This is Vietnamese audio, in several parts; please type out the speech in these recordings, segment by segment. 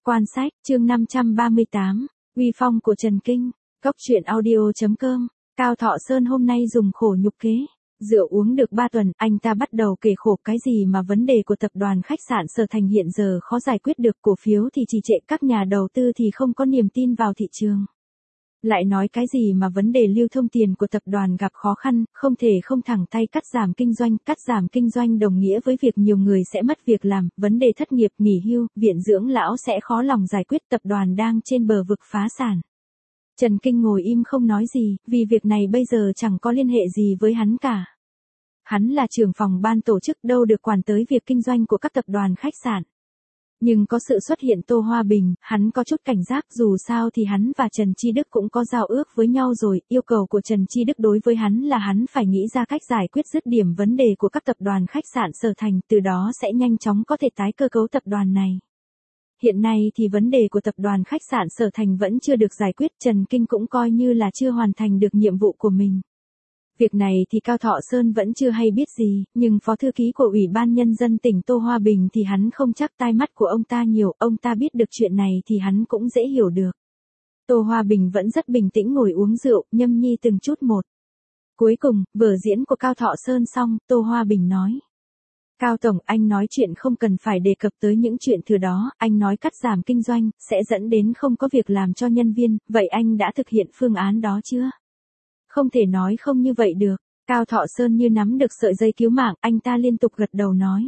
Quan sách, chương 538, uy phong của Trần Kinh, Cốc truyện audio.com, Cao Thọ Sơn hôm nay dùng khổ nhục kế. Rượu uống được 3 tuần, anh ta bắt đầu kể khổ cái gì mà vấn đề của tập đoàn khách sạn Sở Thành hiện giờ khó giải quyết được, cổ phiếu thì trì trệ, các nhà đầu tư thì không có niềm tin vào thị trường. Lại nói cái gì mà vấn đề lưu thông tiền của tập đoàn gặp khó khăn, không thể không thẳng tay cắt giảm kinh doanh đồng nghĩa với việc nhiều người sẽ mất việc làm, vấn đề thất nghiệp, nghỉ hưu, viện dưỡng lão sẽ khó lòng giải quyết, tập đoàn đang trên bờ vực phá sản. Trần Kinh ngồi im không nói gì, vì việc này bây giờ chẳng có liên hệ gì với hắn cả. Hắn là trưởng phòng ban tổ chức, đâu được quản tới việc kinh doanh của các tập đoàn khách sạn. Nhưng có sự xuất hiện Tô Hoa Bình, hắn có chút cảnh giác, dù sao thì hắn và Trần Chi Đức cũng có giao ước với nhau rồi, yêu cầu của Trần Chi Đức đối với hắn là hắn phải nghĩ ra cách giải quyết dứt điểm vấn đề của các tập đoàn khách sạn Sở Thành, từ đó sẽ nhanh chóng có thể tái cơ cấu tập đoàn này. Hiện nay thì vấn đề của tập đoàn khách sạn Sở Thành vẫn chưa được giải quyết, Trần Kinh cũng coi như là chưa hoàn thành được nhiệm vụ của mình. Việc này thì Cao Thọ Sơn vẫn chưa hay biết gì, nhưng phó thư ký của Ủy ban Nhân dân tỉnh Tô Hoa Bình thì hắn không chắc tai mắt của ông ta nhiều, ông ta biết được chuyện này thì hắn cũng dễ hiểu được. Tô Hoa Bình vẫn rất bình tĩnh ngồi uống rượu, nhâm nhi từng chút một. Cuối cùng, vở diễn của Cao Thọ Sơn xong, Tô Hoa Bình nói. Cao Tổng, anh nói chuyện không cần phải đề cập tới những chuyện thừa đó, anh nói cắt giảm kinh doanh, sẽ dẫn đến không có việc làm cho nhân viên, vậy anh đã thực hiện phương án đó chưa? Không thể nói không như vậy được. Cao Thọ Sơn như nắm được sợi dây cứu mạng, anh ta liên tục gật đầu nói.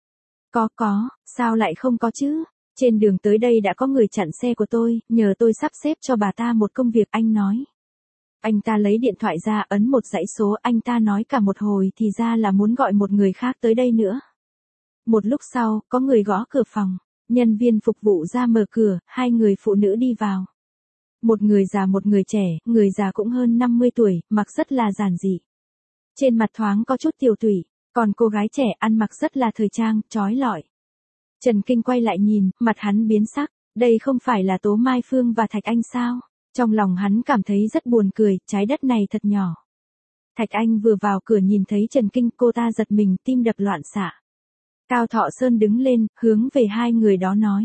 Có, sao lại không có chứ? Trên đường tới đây đã có người chặn xe của tôi, nhờ tôi sắp xếp cho bà ta một công việc, anh nói. Anh ta lấy điện thoại ra, ấn một dãy số, anh ta nói cả một hồi thì ra là muốn gọi một người khác tới đây nữa. Một lúc sau, có người gõ cửa phòng, nhân viên phục vụ ra mở cửa, hai người phụ nữ đi vào. Một người già một người trẻ, người già cũng hơn 50 tuổi, mặc rất là giản dị. Trên mặt thoáng có chút tiều tụy, còn cô gái trẻ ăn mặc rất là thời trang, trói lọi. Trần Kinh quay lại nhìn, mặt hắn biến sắc, đây không phải là Tố Mai Phương và Thạch Anh sao? Trong lòng hắn cảm thấy rất buồn cười, trái đất này thật nhỏ. Thạch Anh vừa vào cửa nhìn thấy Trần Kinh, cô ta giật mình, tim đập loạn xạ. Cao Thọ Sơn đứng lên, hướng về hai người đó nói.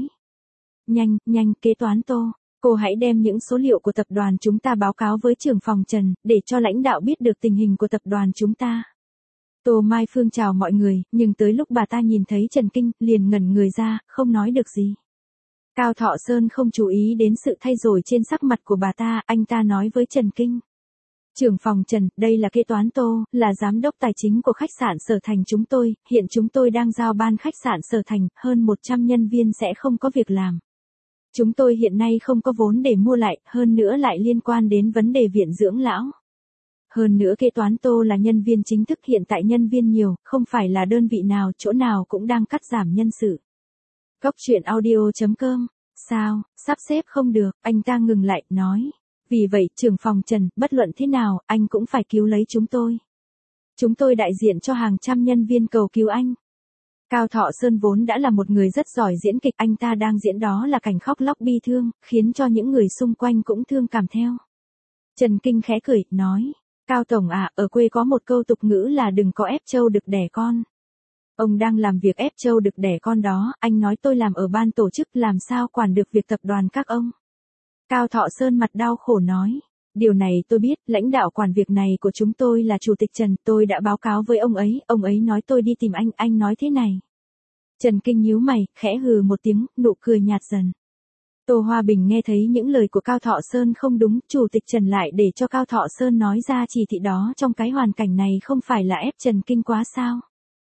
Nhanh, kế toán Tô. Cô hãy đem những số liệu của tập đoàn chúng ta báo cáo với trưởng phòng Trần, để cho lãnh đạo biết được tình hình của tập đoàn chúng ta. Tô Mai Phương chào mọi người, nhưng tới lúc bà ta nhìn thấy Trần Kinh, liền ngẩn người ra, không nói được gì. Cao Thọ Sơn không chú ý đến sự thay đổi trên sắc mặt của bà ta, anh ta nói với Trần Kinh. Trưởng phòng Trần, đây là kế toán Tô, là giám đốc tài chính của khách sạn Sở Thành chúng tôi, hiện chúng tôi đang giao ban khách sạn Sở Thành, hơn 100 nhân viên sẽ không có việc làm. Chúng tôi hiện nay không có vốn để mua lại, hơn nữa lại liên quan đến vấn đề viện dưỡng lão. Hơn nữa kế toán Tô là nhân viên chính thức, hiện tại nhân viên nhiều, không phải là đơn vị nào, chỗ nào cũng đang cắt giảm nhân sự. Cốc truyện audio.com, sao, sắp xếp không được, anh ta ngừng lại, nói. Vì vậy, trưởng phòng Trần, bất luận thế nào, anh cũng phải cứu lấy chúng tôi. Chúng tôi đại diện cho hàng trăm nhân viên cầu cứu anh. Cao Thọ Sơn vốn đã là một người rất giỏi diễn kịch, anh ta đang diễn đó là cảnh khóc lóc bi thương, khiến cho những người xung quanh cũng thương cảm theo. Trần Kinh khẽ cười, nói, Cao Tổng à, ở quê có một câu tục ngữ là đừng có ép trâu đực đẻ con. Ông đang làm việc ép trâu đực đẻ con đó, anh nói tôi làm ở ban tổ chức làm sao quản được việc tập đoàn các ông. Cao Thọ Sơn mặt đau khổ nói. Điều này tôi biết, lãnh đạo quản việc này của chúng tôi là Chủ tịch Trần, tôi đã báo cáo với ông ấy nói tôi đi tìm anh nói thế này. Trần Kinh nhíu mày, khẽ hừ một tiếng, nụ cười nhạt dần. Tô Hoa Bình nghe thấy những lời của Cao Thọ Sơn không đúng, Chủ tịch Trần lại để cho Cao Thọ Sơn nói ra chỉ thị đó trong cái hoàn cảnh này không phải là ép Trần Kinh quá sao?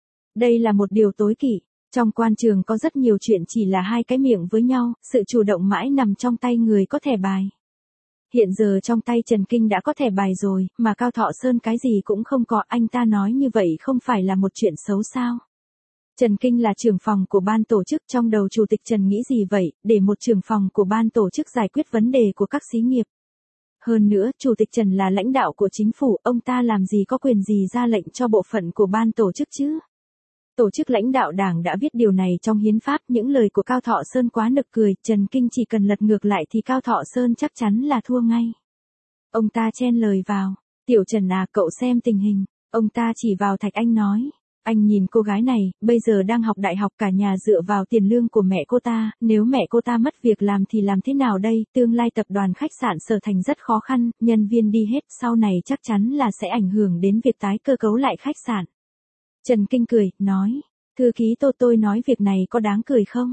Đây là một điều tối kỵ. Trong quan trường có rất nhiều chuyện chỉ là hai cái miệng với nhau, sự chủ động mãi nằm trong tay người có thẻ bài. Hiện giờ trong tay Trần Kinh đã có thẻ bài rồi, mà Cao Thọ Sơn cái gì cũng không có, anh ta nói như vậy không phải là một chuyện xấu sao? Trần Kinh là trưởng phòng của ban tổ chức, trong đầu Chủ tịch Trần nghĩ gì vậy, để một trưởng phòng của ban tổ chức giải quyết vấn đề của các xí nghiệp. Hơn nữa, Chủ tịch Trần là lãnh đạo của chính phủ, ông ta làm gì có quyền gì ra lệnh cho bộ phận của ban tổ chức chứ? Tổ chức lãnh đạo đảng đã viết điều này trong hiến pháp, những lời của Cao Thọ Sơn quá nực cười, Trần Kinh chỉ cần lật ngược lại thì Cao Thọ Sơn chắc chắn là thua ngay. Ông ta chen lời vào, Tiểu Trần à, cậu xem tình hình, ông ta chỉ vào Thạch Anh nói. Anh nhìn cô gái này, bây giờ đang học đại học, cả nhà dựa vào tiền lương của mẹ cô ta, nếu mẹ cô ta mất việc làm thì làm thế nào đây, tương lai tập đoàn khách sạn Sở Thành rất khó khăn, nhân viên đi hết, sau này chắc chắn là sẽ ảnh hưởng đến việc tái cơ cấu lại khách sạn. Trần Kinh cười, nói, thư ký Tô, tôi nói việc này có đáng cười không?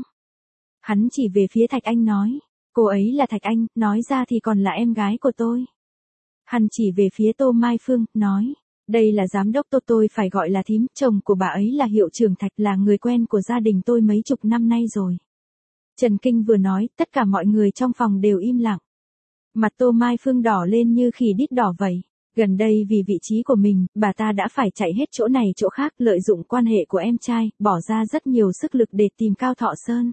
Hắn chỉ về phía Thạch Anh nói, cô ấy là Thạch Anh, nói ra thì còn là em gái của tôi. Hắn chỉ về phía Tô Mai Phương, nói, đây là giám đốc Tô, tôi phải gọi là thím, chồng của bà ấy là hiệu trưởng Thạch, là người quen của gia đình tôi mấy chục năm nay rồi. Trần Kinh vừa nói, tất cả mọi người trong phòng đều im lặng. Mặt Tô Mai Phương đỏ lên như khỉ đít đỏ vậy. Gần đây vì vị trí của mình, bà ta đã phải chạy hết chỗ này chỗ khác, lợi dụng quan hệ của em trai, bỏ ra rất nhiều sức lực để tìm Cao Thọ Sơn.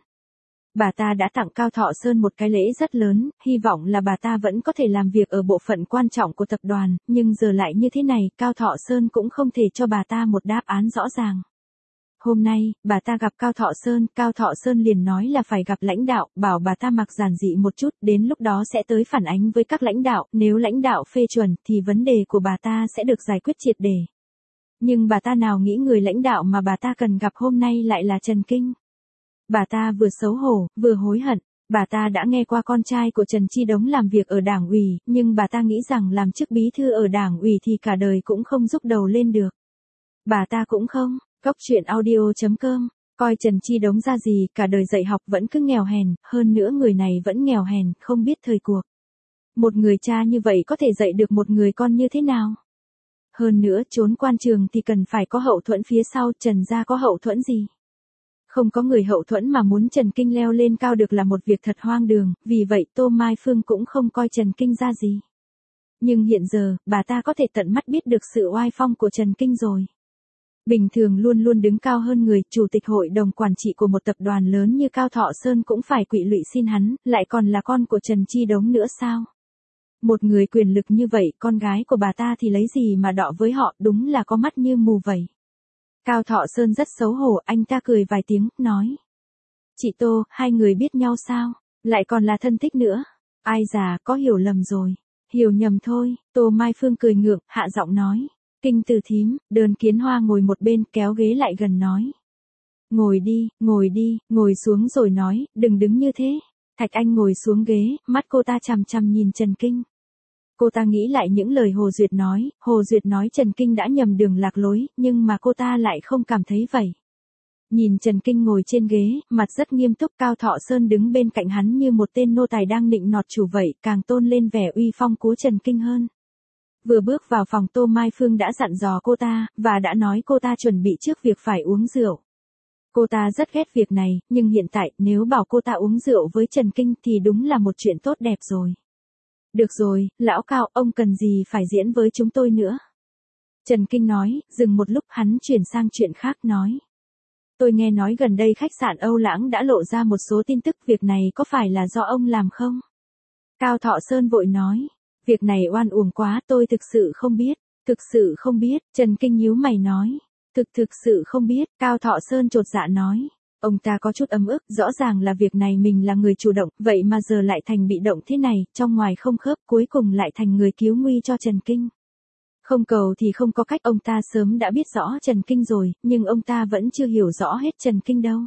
Bà ta đã tặng Cao Thọ Sơn một cái lễ rất lớn, hy vọng là bà ta vẫn có thể làm việc ở bộ phận quan trọng của tập đoàn, nhưng giờ lại như thế này, Cao Thọ Sơn cũng không thể cho bà ta một đáp án rõ ràng. Hôm nay, bà ta gặp Cao Thọ Sơn liền nói là phải gặp lãnh đạo, bảo bà ta mặc giản dị một chút, đến lúc đó sẽ tới phản ánh với các lãnh đạo, nếu lãnh đạo phê chuẩn thì vấn đề của bà ta sẽ được giải quyết triệt để. Nhưng bà ta nào nghĩ người lãnh đạo mà bà ta cần gặp hôm nay lại là Trần Kinh. Bà ta vừa xấu hổ, vừa hối hận. Bà ta đã nghe qua con trai của Trần Chi Đống làm việc ở đảng ủy, nhưng bà ta nghĩ rằng làm chức bí thư ở đảng ủy thì cả đời cũng không giúp đầu lên được. Bà ta cũng không. Cốc truyện audio.com, coi Trần Chi Đống ra gì, cả đời dạy học vẫn cứ nghèo hèn, hơn nữa người này vẫn nghèo hèn, không biết thời cuộc. Một người cha như vậy có thể dạy được một người con như thế nào? Hơn nữa, trốn quan trường thì cần phải có hậu thuẫn phía sau, Trần gia có hậu thuẫn gì? Không có người hậu thuẫn mà muốn Trần Kinh leo lên cao được là một việc thật hoang đường, vì vậy Tô Mai Phương cũng không coi Trần Kinh ra gì. Nhưng hiện giờ, bà ta có thể tận mắt biết được sự oai phong của Trần Kinh rồi. Bình thường luôn luôn đứng cao hơn người, chủ tịch hội đồng quản trị của một tập đoàn lớn như Cao Thọ Sơn cũng phải quỵ lụy xin hắn, lại còn là con của Trần Chi Đống nữa sao? Một người quyền lực như vậy, con gái của bà ta thì lấy gì mà đọ với họ, đúng là có mắt như mù vậy. Cao Thọ Sơn rất xấu hổ, anh ta cười vài tiếng, nói. Chị Tô, hai người biết nhau sao? Lại còn là thân thích nữa. Ai già, có hiểu lầm rồi. Hiểu nhầm thôi, Tô Mai Phương cười ngượng, hạ giọng nói. Kinh từ thím, Đơn Kiến Hoa ngồi một bên, kéo ghế lại gần nói. Ngồi đi, ngồi xuống rồi nói, đừng đứng như thế. Thạch Anh ngồi xuống ghế, mắt cô ta chằm chằm nhìn Trần Kinh. Cô ta nghĩ lại những lời Hồ Duyệt nói Trần Kinh đã nhầm đường lạc lối, nhưng mà cô ta lại không cảm thấy vậy. Nhìn Trần Kinh ngồi trên ghế, mặt rất nghiêm túc, Cao Thọ Sơn đứng bên cạnh hắn như một tên nô tài đang nịnh nọt chủ vậy, càng tôn lên vẻ uy phong của Trần Kinh hơn. Vừa bước vào phòng, Tô Mai Phương đã dặn dò cô ta, và đã nói cô ta chuẩn bị trước việc phải uống rượu. Cô ta rất ghét việc này, nhưng hiện tại, nếu bảo cô ta uống rượu với Trần Kinh thì đúng là một chuyện tốt đẹp rồi. Được rồi, lão Cao, ông cần gì phải diễn với chúng tôi nữa? Trần Kinh nói, dừng một lúc hắn chuyển sang chuyện khác nói. Tôi nghe nói gần đây khách sạn Âu Lãng đã lộ ra một số tin tức, việc này có phải là do ông làm không? Cao Thọ Sơn vội nói. Việc này oan uổng quá, tôi thực sự không biết. Thực sự không biết, Trần Kinh nhíu mày nói. Thực sự không biết, Cao Thọ Sơn chột dạ nói. Ông ta có chút ấm ức, rõ ràng là việc này mình là người chủ động, vậy mà giờ lại thành bị động thế này, trong ngoài không khớp, cuối cùng lại thành người cứu nguy cho Trần Kinh. Không cầu thì không có cách, ông ta sớm đã biết rõ Trần Kinh rồi, nhưng ông ta vẫn chưa hiểu rõ hết Trần Kinh đâu.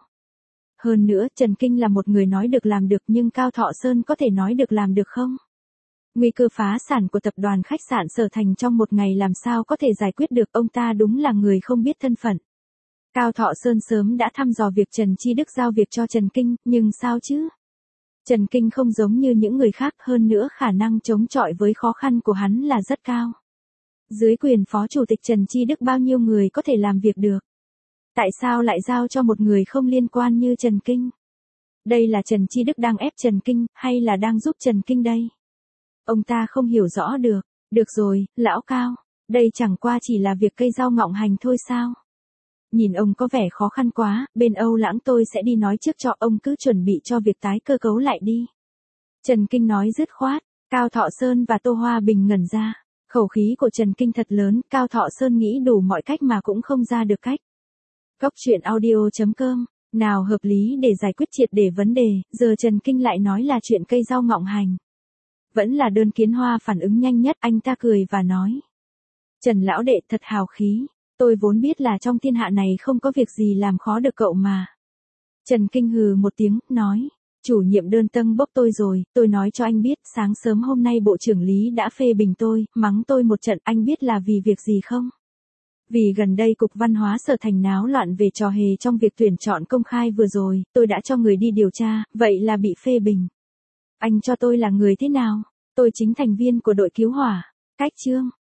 Hơn nữa, Trần Kinh là một người nói được làm được, nhưng Cao Thọ Sơn có thể nói được làm được không? Nguy cơ phá sản của tập đoàn khách sạn Sở Thành trong một ngày làm sao có thể giải quyết được, ông ta đúng là người không biết thân phận. Cao Thọ Sơn sớm đã thăm dò việc Trần Chi Đức giao việc cho Trần Kinh, nhưng sao chứ? Trần Kinh không giống như những người khác, hơn nữa khả năng chống chọi với khó khăn của hắn là rất cao. Dưới quyền phó chủ tịch Trần Chi Đức bao nhiêu người có thể làm việc được? Tại sao lại giao cho một người không liên quan như Trần Kinh? Đây là Trần Chi Đức đang ép Trần Kinh, hay là đang giúp Trần Kinh đây? Ông ta không hiểu rõ được. Được rồi, lão Cao, đây chẳng qua chỉ là việc cây rau ngọng hành thôi sao? Nhìn ông có vẻ khó khăn quá, bên Âu Lãng tôi sẽ đi nói trước cho ông, cứ chuẩn bị cho việc tái cơ cấu lại đi. Trần Kinh nói dứt khoát, Cao Thọ Sơn và Tô Hoa Bình ngẩn ra. Khẩu khí của Trần Kinh thật lớn, Cao Thọ Sơn nghĩ đủ mọi cách mà cũng không ra được cách. Cốc truyện audio.com, nào hợp lý để giải quyết triệt để vấn đề, giờ Trần Kinh lại nói là chuyện cây rau ngọng hành. Vẫn là Đơn Kiến Hoa phản ứng nhanh nhất, anh ta cười và nói. Trần lão đệ thật hào khí, Tôi vốn biết là trong thiên hạ này không có việc gì làm khó được cậu mà. Trần Kinh hừ một tiếng, nói. Chủ nhiệm đơn tâng bốc tôi rồi, tôi nói cho anh biết, sáng sớm hôm nay Bộ trưởng Lý đã phê bình tôi, mắng tôi một trận, anh biết là vì việc gì không? Vì gần đây Cục Văn hóa Sở Thành náo loạn về trò hề trong việc tuyển chọn công khai vừa rồi, tôi đã cho người đi điều tra, vậy là bị phê bình. Anh cho tôi là người thế nào? Tôi chính thành viên của đội cứu hỏa. Cách chương.